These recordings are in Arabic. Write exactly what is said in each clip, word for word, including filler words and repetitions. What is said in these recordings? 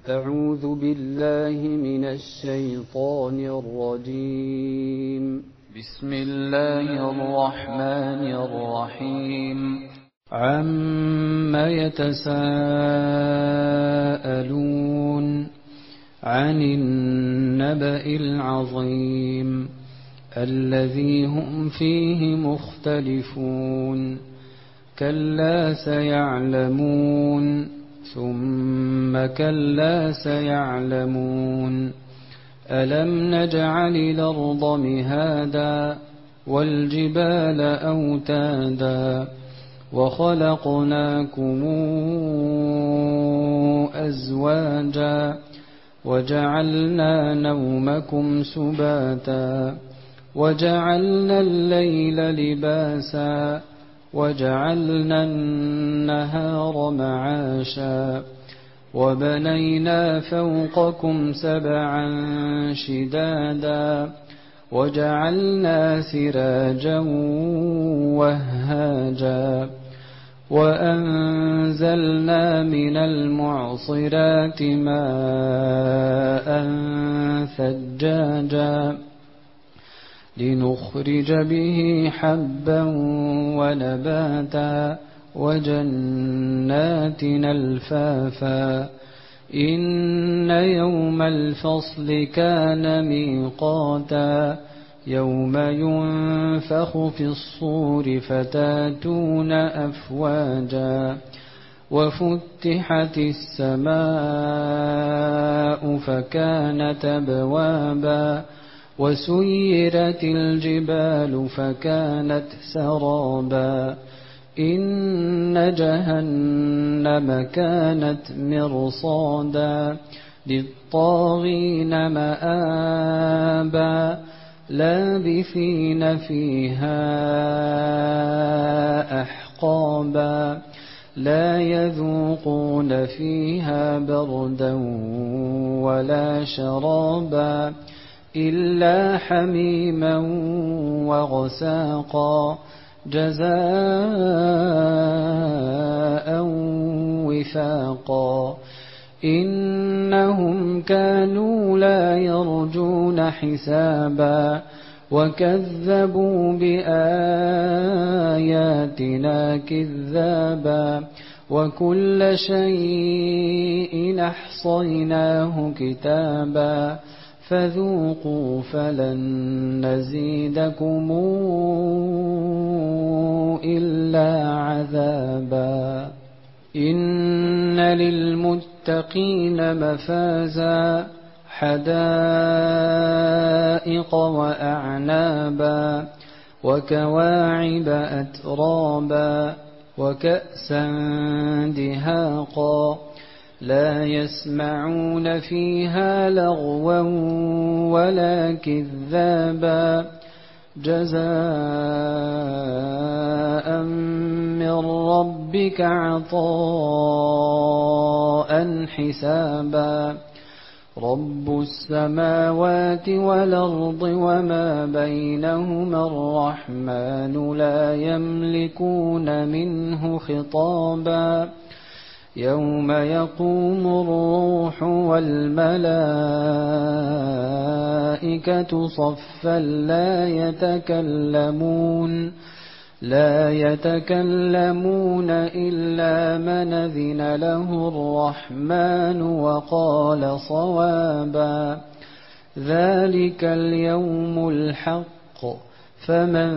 أعوذ بالله من الشيطان الرجيم. بسم الله الرحمن الرحيم. عم يتساءلون عن النبأ العظيم الذي هم فيه مختلفون كلا سيعلمون ثم كلا سيعلمون ألم نجعل الأرض مهادا والجبال أوتادا وخلقناكم أزواجا وجعلنا نومكم سباتا وجعلنا الليل لباسا وجعلنا النهار معاشا وبنينا فوقكم سبعا شدادا وجعلنا سراجا وهاجا وأنزلنا من المعصرات ماء ثجاجا لنخرج به حبا ونباتا وجنات ألفافا إن يوم الفصل كان ميقاتا يوم ينفخ في الصور فتاتون أفواجا وفتحت السماء فكانت أبوابا وسيرت الجبال فكانت سرابا إن جهنم كانت مرصادا للطاغين مآبا لابثين فيها أحقابا لا يذوقون فيها بردا ولا شرابا إلا حميما وغساقا جزاء وفاقا إنهم كانوا لا يرجون حسابا وكذبوا بآياتنا كذابا وكل شيء أحصيناه كتابا فذوقوا فلن نزيدكم إلا عذابا إن للمتقين مفازا حدائق وأعنابا وكواعب أترابا وكأسا دهاقا لا يسمعون فيها لغوا ولا كذابا جزاء من ربك عطاء حسابا رب السماوات والأرض وما بينهما الرحمن لا يملكون منه خطابا يوم يقوم الروح والملائكة صفا لا يتكلمون لا يتكلمون إلا من أذن له الرحمن وقال صوابا ذلك اليوم الحق فمن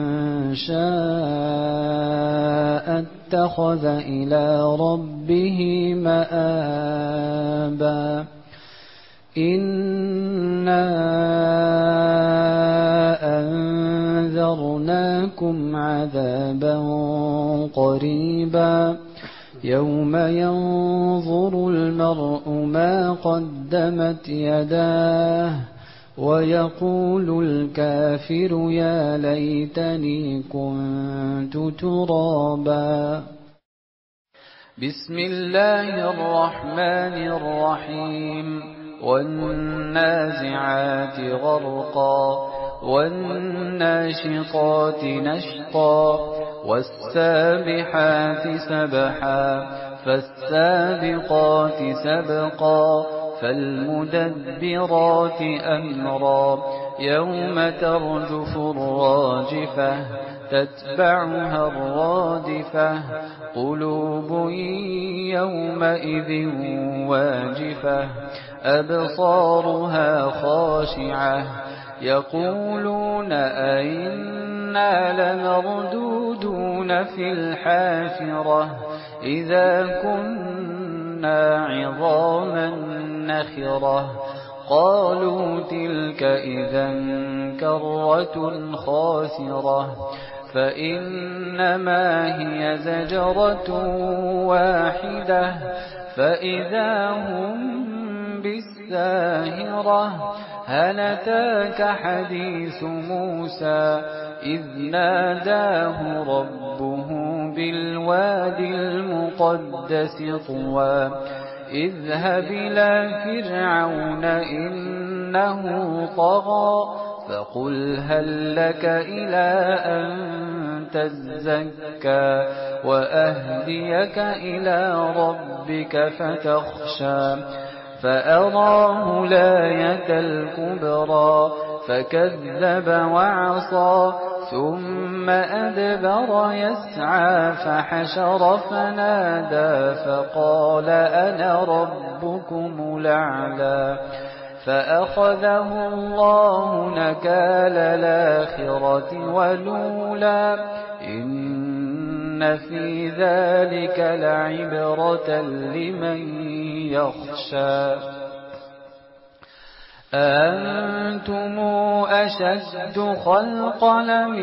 شاء اتخذ إلى ربه مآبا إنا أنذرناكم عذابا قريبا يوم ينظر المرء ما قدمت يداه ويقول الكافر يا ليتني كنت ترابا بسم الله الرحمن الرحيم والنازعات غرقا والناشطات نشطا والسابحات سبحا فالسابقات سبقا فالمدبرات أمرا يوم ترجف الراجفة تتبعها الرادفة قلوب يومئذ واجفة أبصارها خاشعة يقولون أئنا لمردودون في الحافرة إذا كنا عظاما نخرة قالوا تلك إذا كرة خاسرة فإنما هي زجرة واحدة فإذا هم بالساهرة هل أتاك حديث موسى إذ ناداه ربه بالوادي المقدس طوى اذهب إلى فرعون إنه طغى فقل هل لك إلى أن تزكى وأهديك إلى ربك فتخشى فأراه الآية الكبرى فكذب وعصى ثم أدبر يسعى فحشر فنادى فقال أنا ربكم الأعلى فأخذه الله نكال الآخرة والأولى إن في ذلك لعبرة لمن يخشى أأنتم أشد خلقا أم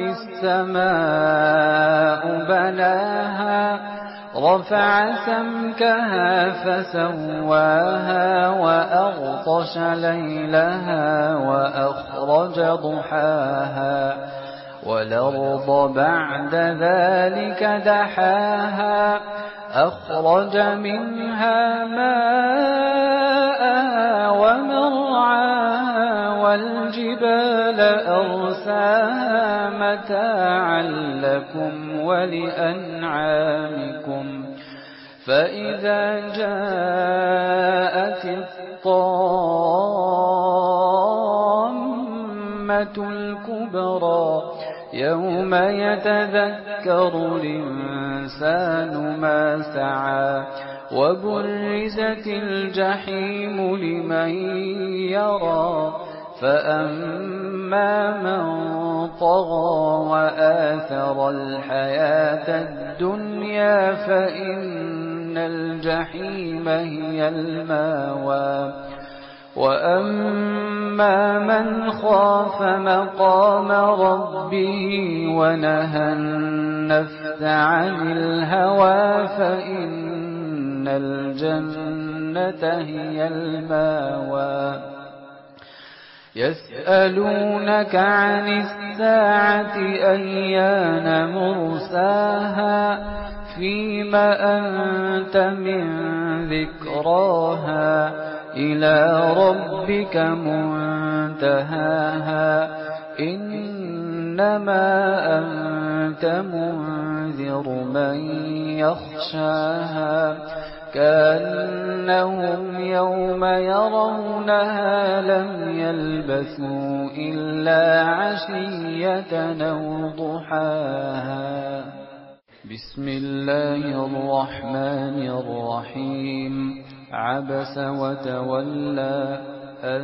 السماء بناها رفع سمكها فسواها وأغطش ليلها وأخرج ضحاها والأرض بعد ذلك دحاها أخرج منها ماءها ومرعاها والجبال أرساها متاعا لكم ولأنعامكم فإذا جاءت الطامة الكبرى يوم يتذكر الإنسان ما سعى وبرزت الجحيم لمن يرى فأما من طغى وآثر الحياة الدنيا فإن الجحيم هي المأوى وأما من خاف مقام ربه ونهى النفس عن الهوى فإن الجنة هي المأوى يسألونك عن الساعة أيان مرساها فيما أنت من ذكراها إلى ربك منتهاها إنما أنت منذر من يخشاها كأنهم يوم يرونها لم يلبثوا إلا عشية أو ضحاها بسم الله الرحمن الرحيم عبس وتولى أن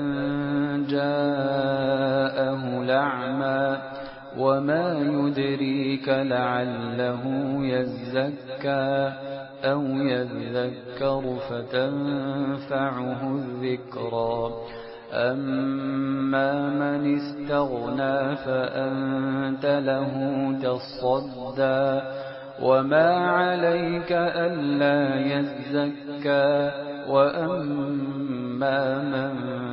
جاءه الأعمى وما يدريك لعله يزكى أو يذكر فتنفعه الذكرى أما من استغنى فأنت له تصدى وما عليك ألا يزكى وأما من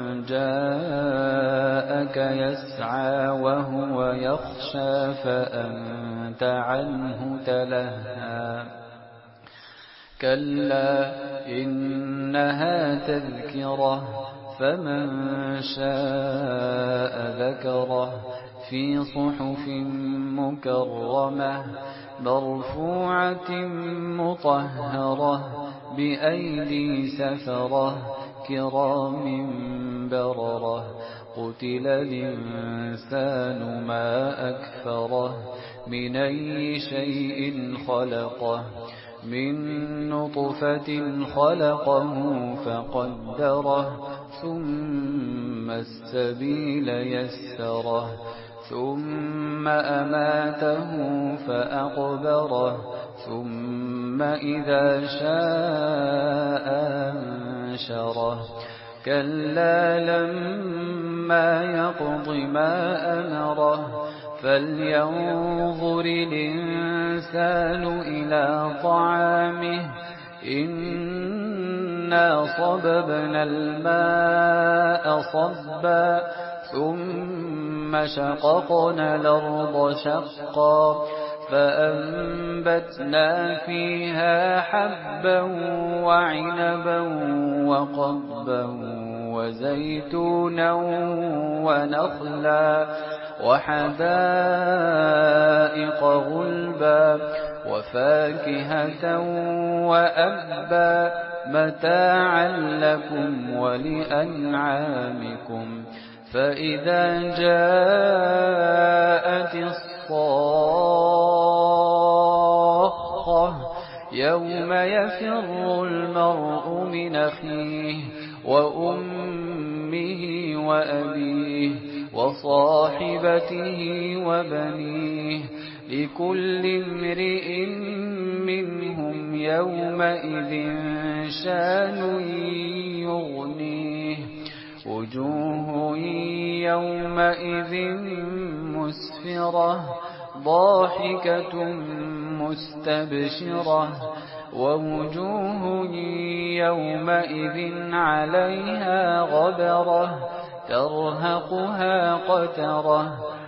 جاءك يسعى وهو يخشى فأنت عنه تلهى كلا إنها تذكرة فمن شاء ذكره في صحف مكرمة مرفوعة مطهرة بأيدي سفرة كرام بررة قتل الإنسان ما أكفره من أي شيء خلقه من نطفة خلقه فقدره ثم السبيل يسره ثم أماته فأقبره ثم إذا شاء أنشره كلا لما يقض ما أمره فلينظر الإنسان إلى طعامه إنا صببنا الماء صبا ثم شققنا الأرض شقا فأنبتنا فيها حبا وعنبا وقضبا وزيتونا ونخلا وحدائق غلبا وفاكهة وأبا متاعا لكم ولأنعامكم فإذا جاءت الصاخة يوم يفر المرء من أخيه وأمه وأبيه وصاحبته وبنيه لكل امرئ منهم يومئذ شان يغنيه وجوه يومئذ مسفرة ضاحكة مستبشرة ووجوه يومئذ عليها غبرة ترهقها قترة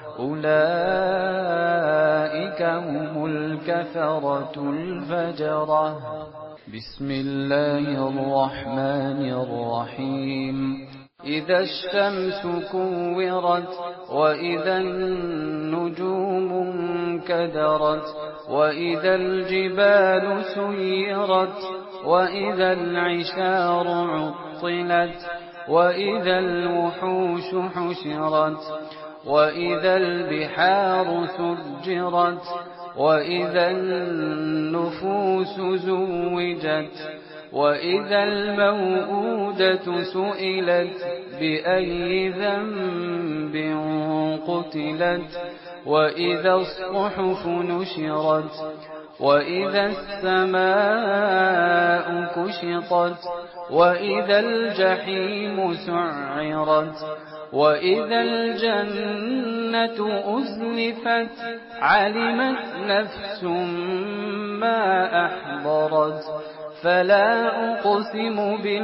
أولئك هم الكفرة الفجرة بسم الله الرحمن الرحيم إذا الشمس كورت وإذا النجوم انكدرت وإذا الجبال سيرت وإذا العشار عطلت وإذا الوحوش حشرت وإذا البحار سجرت وإذا النفوس زوجت وإذا الموءودة سئلت بأي ذنب قتلت وإذا الصحف نشرت وإذا السماء كشطت وإذا الجحيم سعرت وإذا الجنة أزلفت علمت نفس ما أحضرت فلا أقسم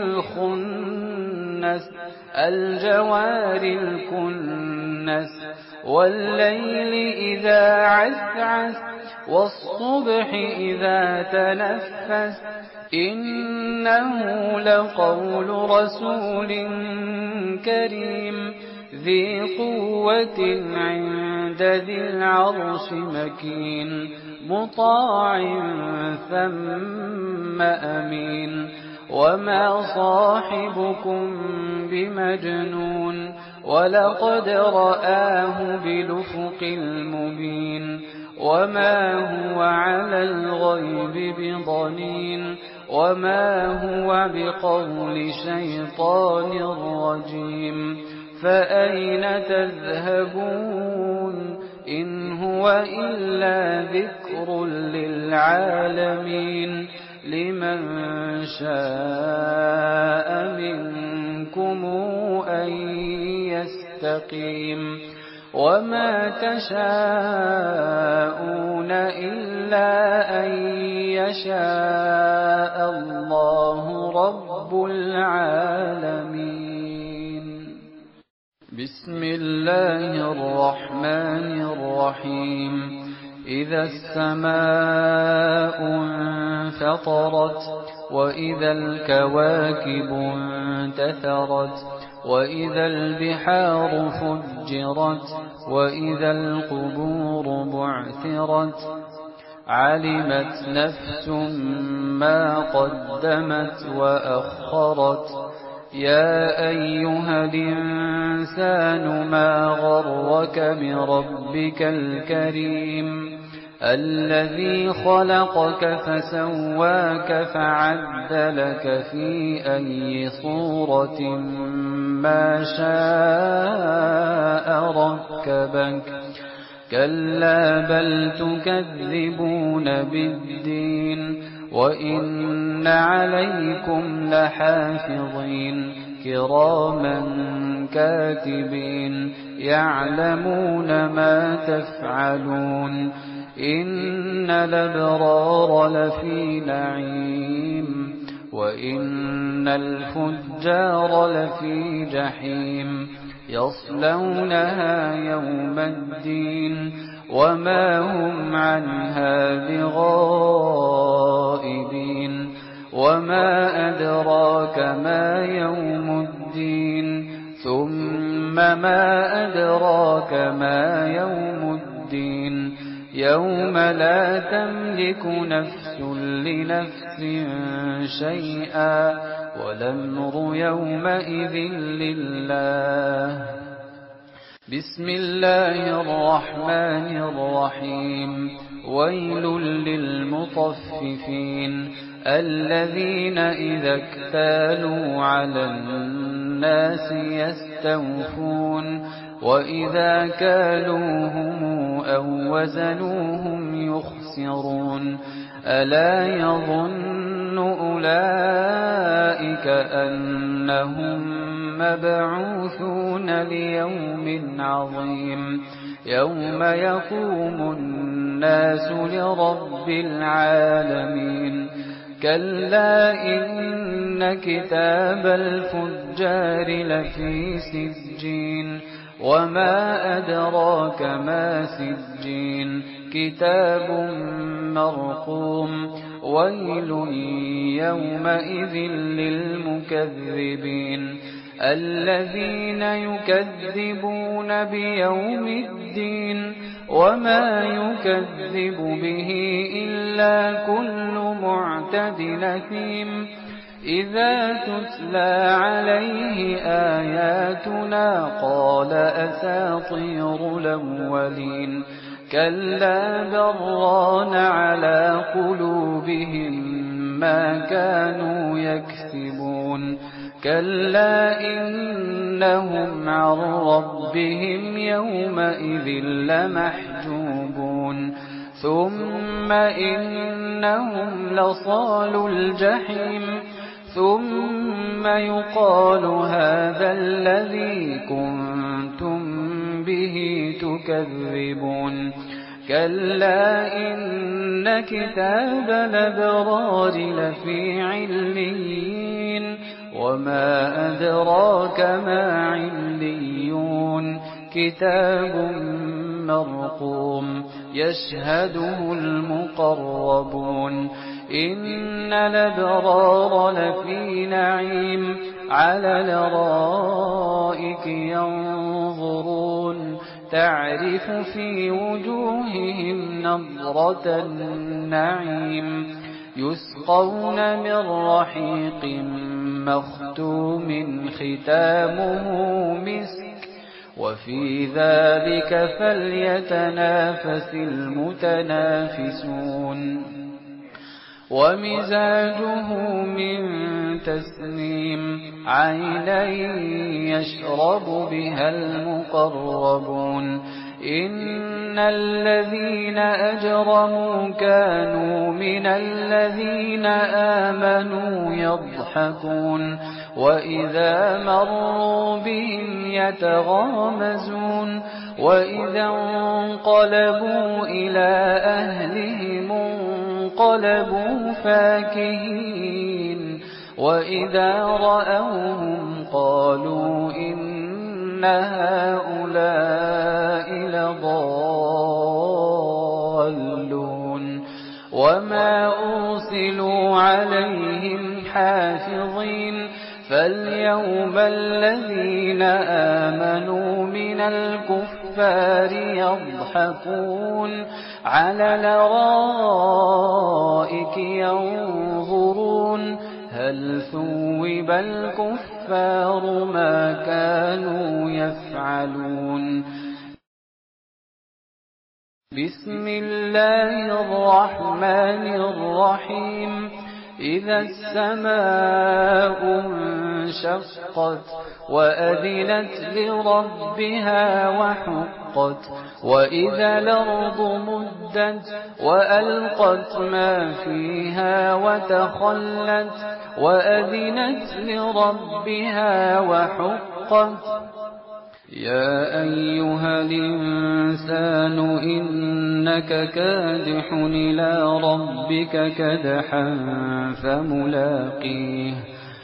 بالخنس الجوار الكنس والليل إذا عسعس والصبح إذا تنفس إنه لقول رسول كريم ذي قوة عند ذي العرش مكين مطاع ثم أمين وما صاحبكم بمجنون ولقد رآه بالأفق المبين وما هو على الغيب بضنين وما هو بقول شيطان رجيم فأين تذهبون إن هو إلا ذكر للعالمين لمن شاء منكم أن يستقيم وما تشاءون إلا أن يشاء الله رب العالمين بسم الله الرحمن الرحيم إذا السماء انفطرت وإذا الكواكب انتثرت وإذا البحار فجرت وإذا القبور بعثرت علمت نفس ما قدمت وأخرت يا أيها الإنسان ما غرك بربك الكريم الذي خلقك فسواك فعدلك في أي صورة ما شاء ركبك كلا بل تكذبون بالدين وإن عليكم لحافظين كراما كاتبين يعلمون ما تفعلون إن الأبرار لفي نعيم وإن الفجار لفي جحيم يصلونها يوم الدين وما هم عنها بغائبين وما أدراك ما يوم الدين ثم ما أدراك ما يوم الدين يوم لا تملك نفس لنفس شيئا والأمر يومئذ لله بسم الله الرحمن الرحيم ويل للمطففين الذين إذا اكتالوا على الناس يستوفون وإذا كالوهم أو وزنوهم يخسرون ألا يظن أولئك أنهم مبعوثون ليوم عظيم يوم يقوم الناس لرب العالمين كلا إن كتاب الفجار لفي سجين وما أدراك ما سجين كتاب مرقوم ويل يومئذ للمكذبين الذين يكذبون بيوم الدين وما يكذب به إلا كل معتد أثيم إذا تتلى عليه آياتنا قال أساطير الأولين كلا بران على قلوبهم ما كانوا يكسبون كلا إنهم عن ربهم يومئذ لمحجوبون ثم إنهم لصالو الجحيم ثم يقال هذا الذي كنتم به تكذبون كلا إن كتاب الأبرار لفي عليين وما أدراك ما عليون كتاب مرقوم يشهده المقربون إن الأبرار لفي نعيم على الأرائك ينظرون تعرف في وجوههم نضرة النعيم يسقون من رحيق مختوم ختامه مسك وفي ذلك فليتنافس المتنافسون ومزاجه من تسنيم عينا يشرب بها المقربون إن الذين أجرموا كانوا من الذين آمنوا يضحكون وإذا مروا بهم يتغامزون وإذا انقلبوا إلى أهلهم انقلبوا فاكهين وإذا رأوهم قالوا إن هؤلاء لضالون وما أرسلوا عليهم حافظين فاليوم الذين آمنوا من الكفار يضحكون على الأرائك ينظرون هل ثوب الكفار ما كانوا يفعلون بسم الله الرحمن الرحيم إذا السماء انشقت وأذنت لربها وحقت وإذا الأرض مدت وألقت ما فيها وتخلت وأذنت لربها وحقت يا أيها الإنسان إنك كادح إلى ربك كدحا فملاقيه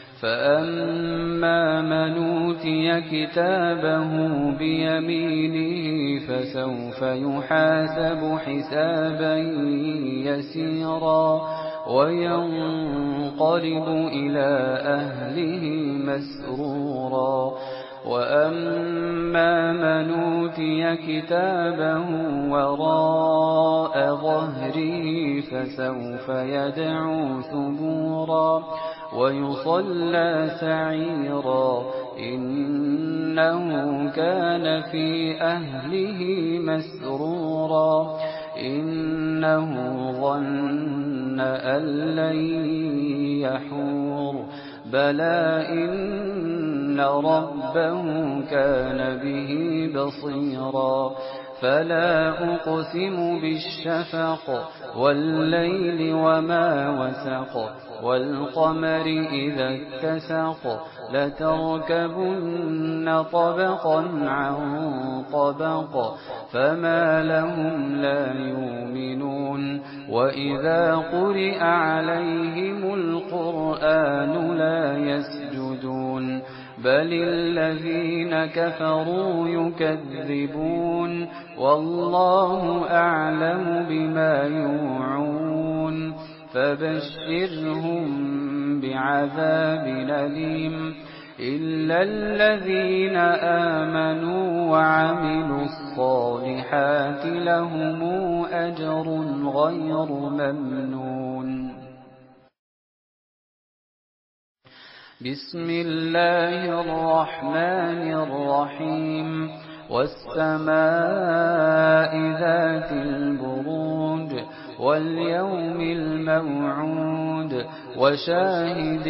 فأما من أوتي كتابه بيمينه فسوف يحاسب حسابا يسيرا وينقلب إلى أهله مسرورا وأما من أوتي كتابه وراء ظهره فسوف يدعو ثبورا ويصلى سعيرا إنه كان في أهله مسرورا إنه ظن أن لن يحور بلى إن ربه كان به بصيرا فلا أقسم بالشفق والليل وما وسق والقمر إذا اتسق لتركبن طبقا عن طبق فما لهم لا يؤمنون وإذا قرئ عليهم القرآن لا يسجدون بل الذين كفروا يكذبون والله أعلم بما يوعون فبشرهم بعذاب أليم إلا الذين آمنوا وعملوا الصالحات لهم أجر غير ممنون بسم الله الرحمن الرحيم والسماء ذات البروج واليوم الموعود وشاهد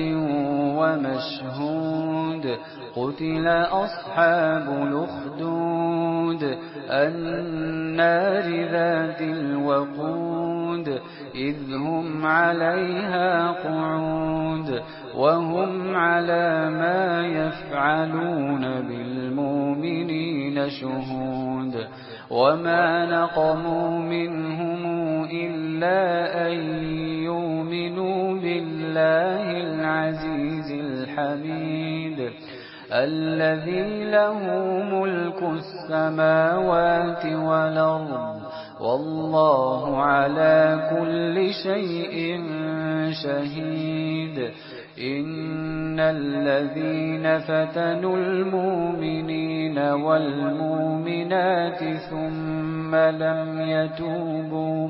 ومشهود قتل أصحاب الأخدود النار ذات الوقود إذ هم عليها قعود وهم على ما يفعلون بالمؤمنين شهود وما نقموا منهم إلا أن يؤمنوا بالله العزيز الحميد الذي له ملك السماوات والأرض والله على كل شيء شهيد إن الذين فتنوا المؤمنين والمؤمنات ثم لم يتوبوا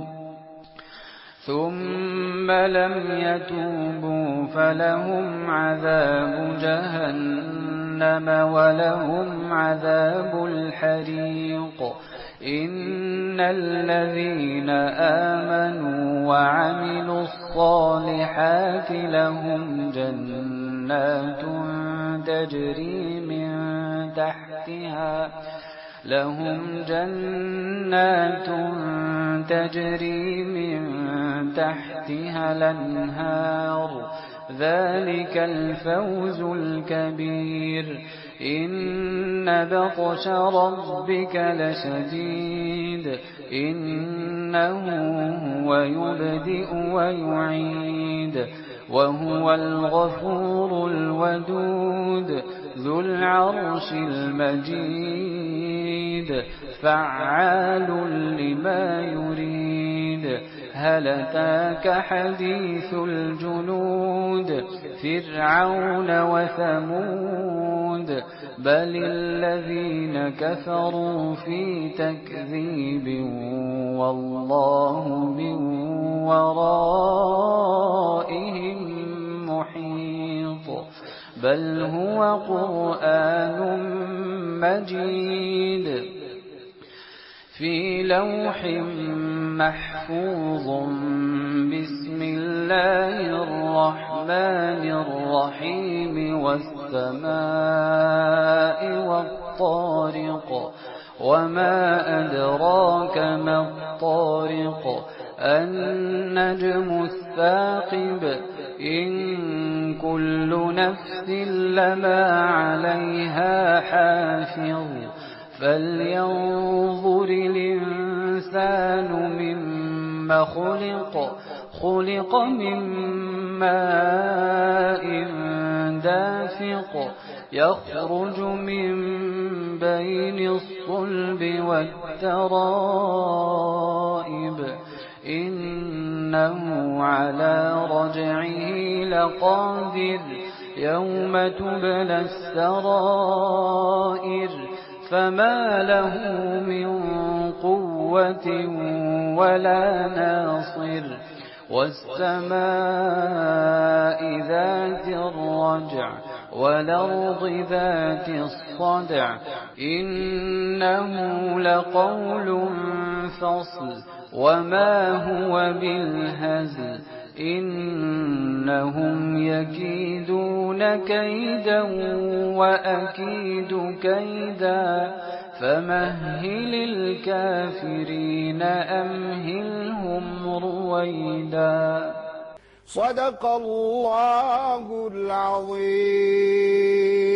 ثم لم يتوبوا فلهم عذاب جهنم ولهم عذاب الحريق إن الذين آمنوا وعملوا الصالحات لهم جنات تجري من تحتها لهم جنات تجري من تحتها الأنهار ذلك الفوز الكبير إن بطش ربك لشديد إنه هو يبدئ ويعيد وهو الغفور الودود ذو العرش المجيد فعال لما يريد هل أتاك حديث الجنود فرعون وثمود بل الذين كفروا في تكذيب والله من ورائهم محيط بل هو قرآن مجيد في لوح محفوظ بسم الله الرحمن الرحيم والسماء والطارق وما أدراك ما الطارق النجم الثاقب إن كل نفس لما عليها حافظ فلينظر الإنسان مما خلق خلق من ماء دافق يخرج من بين الصلب والترائب إنه على رجعه لقادر يوم تبلى السرائر فما له من قوة ولا ناصر والسماء ذات الرجع والأرض ذات الصدع إنه لقول فصل وما هو بالهزل إنهم يكيدون كيدا وأكيد كيدا فمهل الكافرين أمهلهم رويدا صدق الله العظيم.